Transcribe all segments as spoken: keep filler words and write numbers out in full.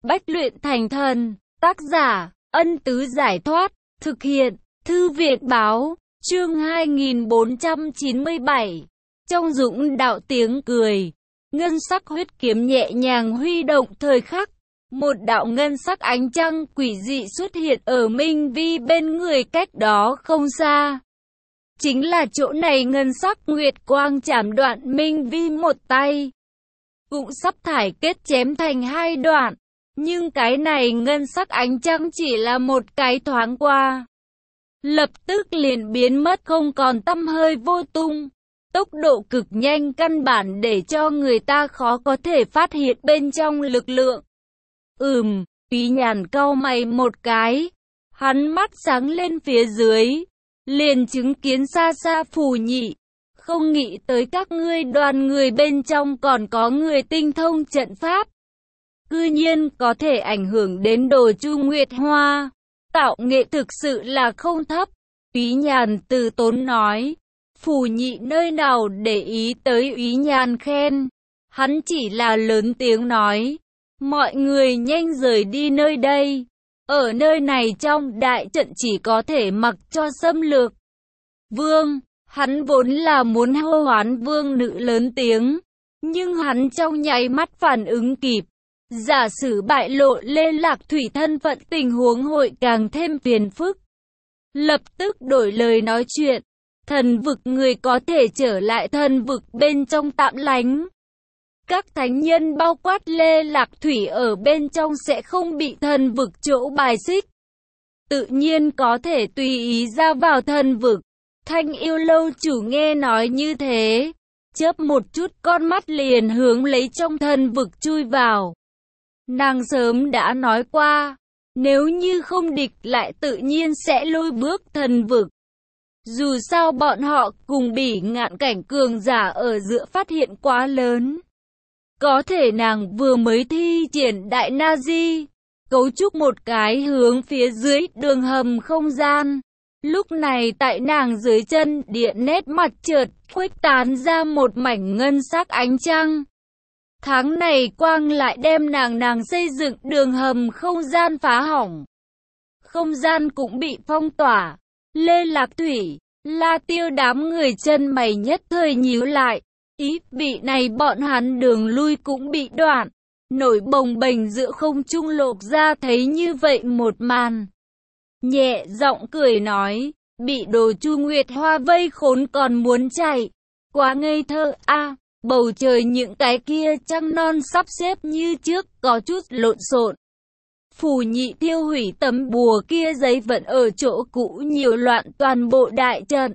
Bách luyện thành thần. Tác giả, Ân Tứ Giải Thoát. Thực hiện, Thư Việt Báo. Chương hai nghìn bốn trăm chín mươi bảy. Trong dũng đạo tiếng cười, ngân sắc huyết kiếm nhẹ nhàng huy động thời khắc. Một đạo ngân sắc ánh trăng quỷ dị xuất hiện ở Minh Vi bên người cách đó không xa. Chính là chỗ này ngân sắc nguyệt quang chảm đoạn Minh Vi một tay. Cũng sắp thải kết chém thành hai đoạn. Nhưng cái này ngân sắc ánh trăng chỉ là một cái thoáng qua. Lập tức liền biến mất không còn tăm hơi vô tung. Tốc độ cực nhanh căn bản để cho người ta khó có thể phát hiện bên trong lực lượng. Ừm, Úy Nhàn cau mày một cái. Hắn mắt sáng lên phía dưới. Liền chứng kiến xa xa Phù Nhị. Không nghĩ tới các ngươi đoàn người bên trong còn có người tinh thông trận pháp. Cư nhiên có thể ảnh hưởng đến Đồ Chu Nguyệt Hoa. Tạo nghệ thực sự là không thấp. Úy Nhàn từ tốn nói. Phù Nhị nơi nào để ý tới Úy Nhàn khen. Hắn chỉ là lớn tiếng nói. Mọi người nhanh rời đi nơi đây. Ở nơi này trong đại trận chỉ có thể mặc cho xâm lược. Vương, hắn vốn là muốn hô hoán vương nữ lớn tiếng. Nhưng hắn trong nháy mắt phản ứng kịp. Giả sử bại lộ Lê Lạc Thủy thân phận tình huống hội càng thêm phiền phức. Lập tức đổi lời nói chuyện. Thần vực người có thể trở lại thần vực bên trong tạm lánh. Các thánh nhân bao quát Lê Lạc Thủy ở bên trong sẽ không bị thần vực chỗ bài xích. Tự nhiên có thể tùy ý ra vào thần vực. Thanh Yêu Lâu chủ nghe nói như thế. Chớp một chút con mắt liền hướng lấy trong thần vực chui vào. Nàng sớm đã nói qua. Nếu như không địch lại tự nhiên sẽ lôi bước thần vực. Dù sao bọn họ cùng Bỉ Ngạn cảnh cường giả ở giữa phát hiện quá lớn. Có thể nàng vừa mới thi triển Đại Na Di, cấu trúc một cái hướng phía dưới đường hầm không gian. Lúc này tại nàng dưới chân địa nét mặt chợt khuếch tán ra một mảnh ngân sắc ánh trăng. Tháng này quang lại đem nàng nàng xây dựng đường hầm không gian phá hỏng. Không gian cũng bị phong tỏa. Lê Lạc Thủy, La Tiêu đám người chân mày nhất thời nhíu lại. Ý bị này bọn hắn đường lui cũng bị đoạn. Nổi bồng bềnh giữa không trung lột ra thấy như vậy một màn. Nhẹ giọng cười nói, bị Đồ Chu Nguyệt Hoa vây khốn còn muốn chạy. Quá ngây thơ a. Bầu trời những cái kia trăng non sắp xếp như trước có chút lộn xộn. Phù Nhị tiêu hủy tấm bùa kia giấy vẫn ở chỗ cũ nhiều loạn toàn bộ đại trận.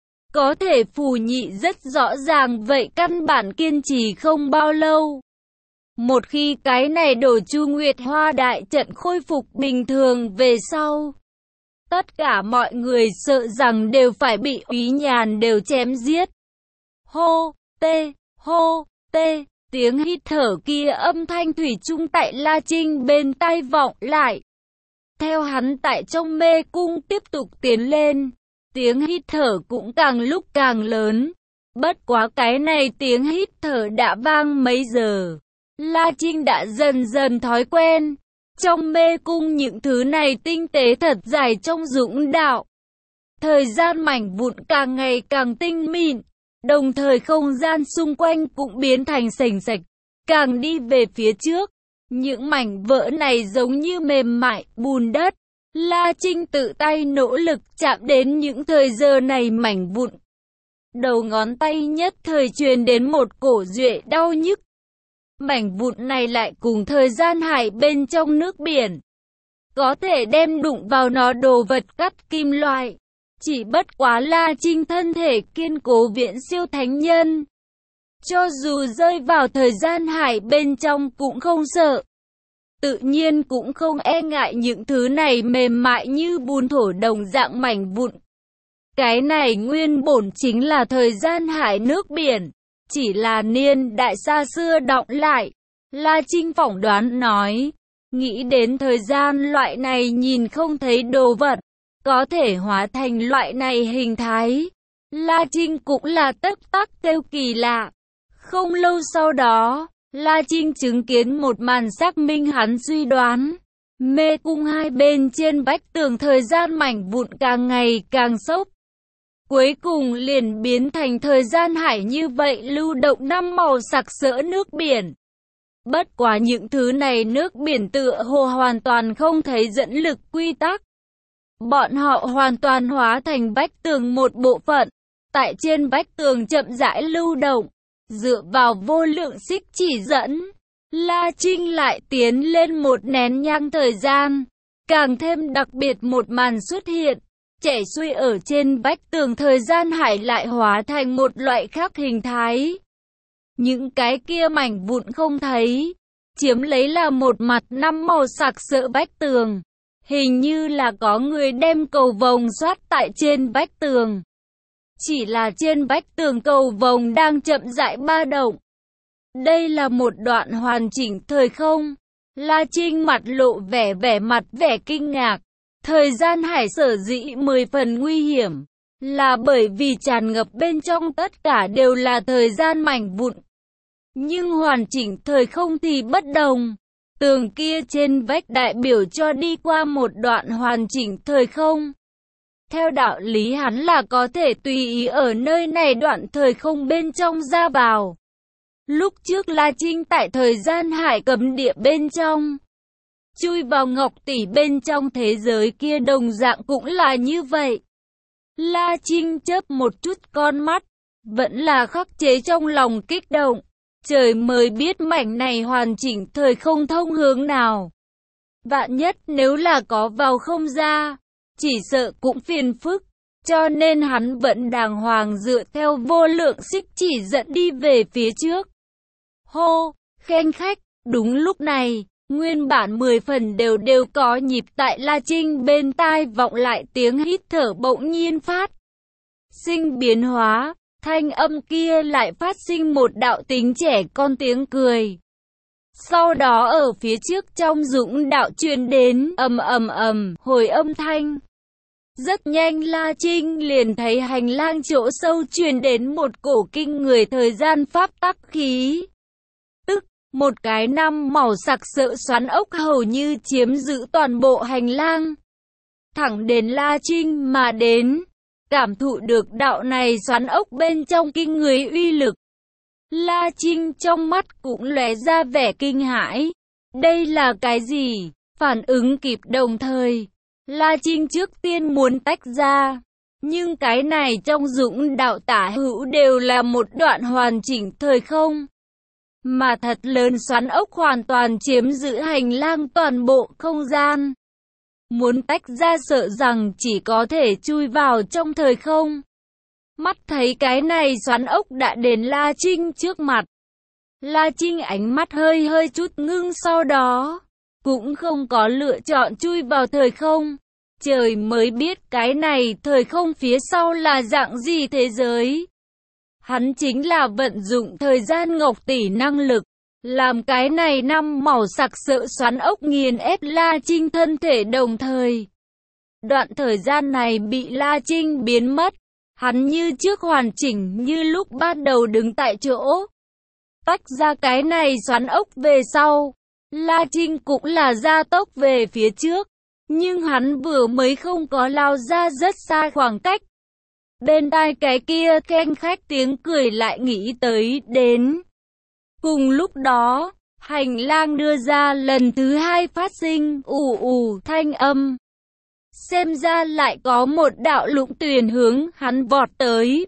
Có thể Phù Nhị rất rõ ràng vậy căn bản kiên trì không bao lâu. Một khi cái này Đồ Chu Nguyệt Hoa đại trận khôi phục bình thường về sau. Tất cả mọi người sợ rằng đều phải bị Úy Nhàn đều chém giết. Hô, tê, hô, tê, tiếng hít thở kia âm thanh thủy chung tại La Trinh bên tai vọng lại. Theo hắn tại trong mê cung tiếp tục tiến lên. Tiếng hít thở cũng càng lúc càng lớn. Bất quá cái này tiếng hít thở đã vang mấy giờ. La Trinh đã dần dần thói quen. Trong mê cung những thứ này tinh tế thật dài trong dũng đạo. Thời gian mảnh vụn càng ngày càng tinh mịn. Đồng thời không gian xung quanh cũng biến thành sành sạch. Càng đi về phía trước. Những mảnh vỡ này giống như mềm mại, bùn đất. La Trinh tự tay nỗ lực chạm đến những thời giờ này mảnh vụn. Đầu ngón tay nhất thời truyền đến một cổ duệ đau nhức. Mảnh vụn này lại cùng thời gian hải bên trong nước biển. Có thể đem đụng vào nó đồ vật cắt kim loại. Chỉ bất quá La Trinh thân thể kiên cố viễn siêu thánh nhân. Cho dù rơi vào thời gian hải bên trong cũng không sợ. Tự nhiên cũng không e ngại những thứ này mềm mại như bùn thổ đồng dạng mảnh vụn. Cái này nguyên bổn chính là thời gian hải nước biển. Chỉ là niên đại xa xưa đọng lại. La Trinh phỏng đoán nói. Nghĩ đến thời gian loại này nhìn không thấy đồ vật. Có thể hóa thành loại này hình thái. La Trinh cũng là tất tắc kêu kỳ lạ. Không lâu sau đó, La Trinh chứng kiến một màn xác minh hắn suy đoán. Mê cung hai bên trên vách tường thời gian mảnh vụn càng ngày càng xốc. Cuối cùng liền biến thành thời gian hải như vậy lưu động năm màu sặc sỡ nước biển. Bất quá những thứ này nước biển tựa hồ hoàn toàn không thấy dẫn lực quy tắc. Bọn họ hoàn toàn hóa thành vách tường một bộ phận. Tại trên vách tường chậm rãi lưu động. Dựa vào vô lượng xích chỉ dẫn, La Trinh lại tiến lên một nén nhang thời gian. Càng thêm đặc biệt một màn xuất hiện. Chảy xuôi ở trên vách tường thời gian hải lại hóa thành một loại khác hình thái. Những cái kia mảnh vụn không thấy, chiếm lấy là một mặt năm màu sặc sỡ vách tường. Hình như là có người đem cầu vồng xoát tại trên vách tường. Chỉ là trên vách tường cầu vồng đang chậm rãi ba động. Đây là một đoạn hoàn chỉnh thời không. La Trinh mặt lộ vẻ vẻ mặt vẻ kinh ngạc. Thời gian hải sở dĩ mười phần nguy hiểm, là bởi vì tràn ngập bên trong tất cả đều là thời gian mảnh vụn. Nhưng hoàn chỉnh thời không thì bất đồng. Tường kia trên vách đại biểu cho đi qua một đoạn hoàn chỉnh thời không. Theo đạo lý hắn là có thể tùy ý ở nơi này đoạn thời không bên trong ra vào. Lúc trước La Trinh tại thời gian hải cấm địa bên trong, chui vào ngọc tỷ bên trong thế giới kia đồng dạng cũng là như vậy. La Trinh chớp một chút con mắt, vẫn là khắc chế trong lòng kích động. Trời mới biết mảnh này hoàn chỉnh thời không thông hướng nào. Vạn nhất nếu là có vào không ra, chỉ sợ cũng phiền phức. Cho nên hắn vẫn đàng hoàng dựa theo vô lượng xích chỉ dẫn đi về phía trước. Hô, khen khách, đúng lúc này. Nguyên bản mười phần đều đều có nhịp tại La Trinh bên tai vọng lại tiếng hít thở bỗng nhiên phát sinh biến hóa, thanh âm kia lại phát sinh một đạo tính trẻ con tiếng cười. Sau đó ở phía trước trong dũng đạo truyền đến ầm ầm ầm hồi âm thanh. Rất nhanh La Trinh liền thấy hành lang chỗ sâu truyền đến một cổ kinh người thời gian pháp tắc khí. Một cái năm màu sặc sỡ xoắn ốc hầu như chiếm giữ toàn bộ hành lang. Thẳng đến La Trinh mà đến, cảm thụ được đạo này xoắn ốc bên trong kinh người uy lực. La Trinh trong mắt cũng lóe ra vẻ kinh hãi. Đây là cái gì? Phản ứng kịp đồng thời, La Trinh trước tiên muốn tách ra. Nhưng cái này trong dũng đạo tả hữu đều là một đoạn hoàn chỉnh thời không. Mà thật lớn xoắn ốc hoàn toàn chiếm giữ hành lang toàn bộ không gian. Muốn tách ra sợ rằng chỉ có thể chui vào trong thời không. Mắt thấy cái này xoắn ốc đã đến La Trinh trước mặt. La Trinh ánh mắt hơi hơi chút ngưng, sau đó cũng không có lựa chọn chui vào thời không. Trời mới biết cái này thời không phía sau là dạng gì thế giới. Hắn chính là vận dụng thời gian ngọc tỷ năng lực, làm cái này năm màu sặc sỡ xoắn ốc nghiền ép La Trinh thân thể đồng thời. Đoạn thời gian này bị La Trinh biến mất, hắn như trước hoàn chỉnh như lúc ban đầu đứng tại chỗ. Tách ra cái này xoắn ốc về sau, La Trinh cũng là gia tốc về phía trước, nhưng hắn vừa mới không có lao ra rất xa khoảng cách. Bên tai cái kia khen khách tiếng cười lại nghĩ tới đến. Cùng lúc đó, hành lang đưa ra lần thứ hai phát sinh ù ù thanh âm. Xem ra lại có một đạo lũng tuyền hướng hắn vọt tới.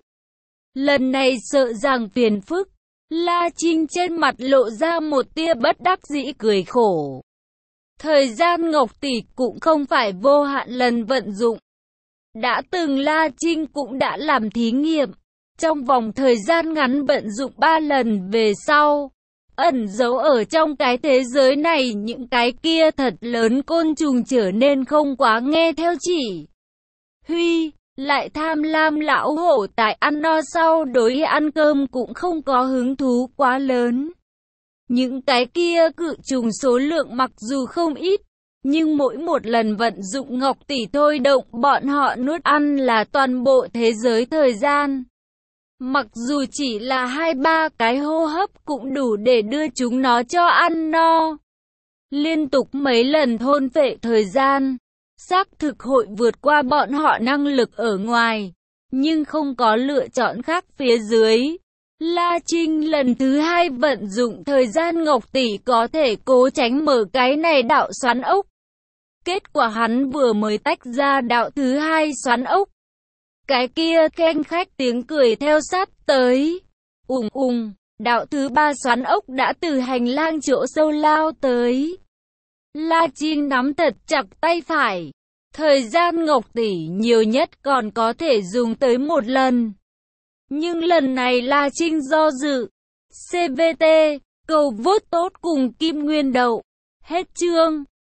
Lần này sợ rằng phiền phức, La Trinh trên mặt lộ ra một tia bất đắc dĩ cười khổ. Thời gian ngọc tỷ cũng không phải vô hạn lần vận dụng. Đã từng La Trinh cũng đã làm thí nghiệm, trong vòng thời gian ngắn vận dụng ba lần về sau, ẩn giấu ở trong cái thế giới này những cái kia thật lớn côn trùng trở nên không quá nghe theo chỉ huy, lại tham lam lão hổ tại ăn no sau đối ăn cơm cũng không có hứng thú quá lớn. Những cái kia cự trùng số lượng mặc dù không ít, nhưng mỗi một lần vận dụng ngọc tỷ thôi động bọn họ nuốt ăn là toàn bộ thế giới thời gian. Mặc dù chỉ là hai ba cái hô hấp cũng đủ để đưa chúng nó cho ăn no. Liên tục mấy lần thôn phệ thời gian, xác thực hội vượt qua bọn họ năng lực ở ngoài, nhưng không có lựa chọn khác phía dưới. La Trinh lần thứ hai vận dụng thời gian Ngọc Tỷ có thể cố tránh mở cái này đạo xoắn ốc. Kết quả hắn vừa mới tách ra đạo thứ hai xoắn ốc. Cái kia khanh khách tiếng cười theo sát tới. Ùng ùng, đạo thứ ba xoắn ốc đã từ hành lang chỗ sâu lao tới. La Trinh nắm thật chặt tay phải. Thời gian Ngọc Tỷ nhiều nhất còn có thể dùng tới một lần. Nhưng lần này La Trinh do dự. xê vê tê, cầu vote tốt cùng Kim Nguyên Đậu. Hết chương.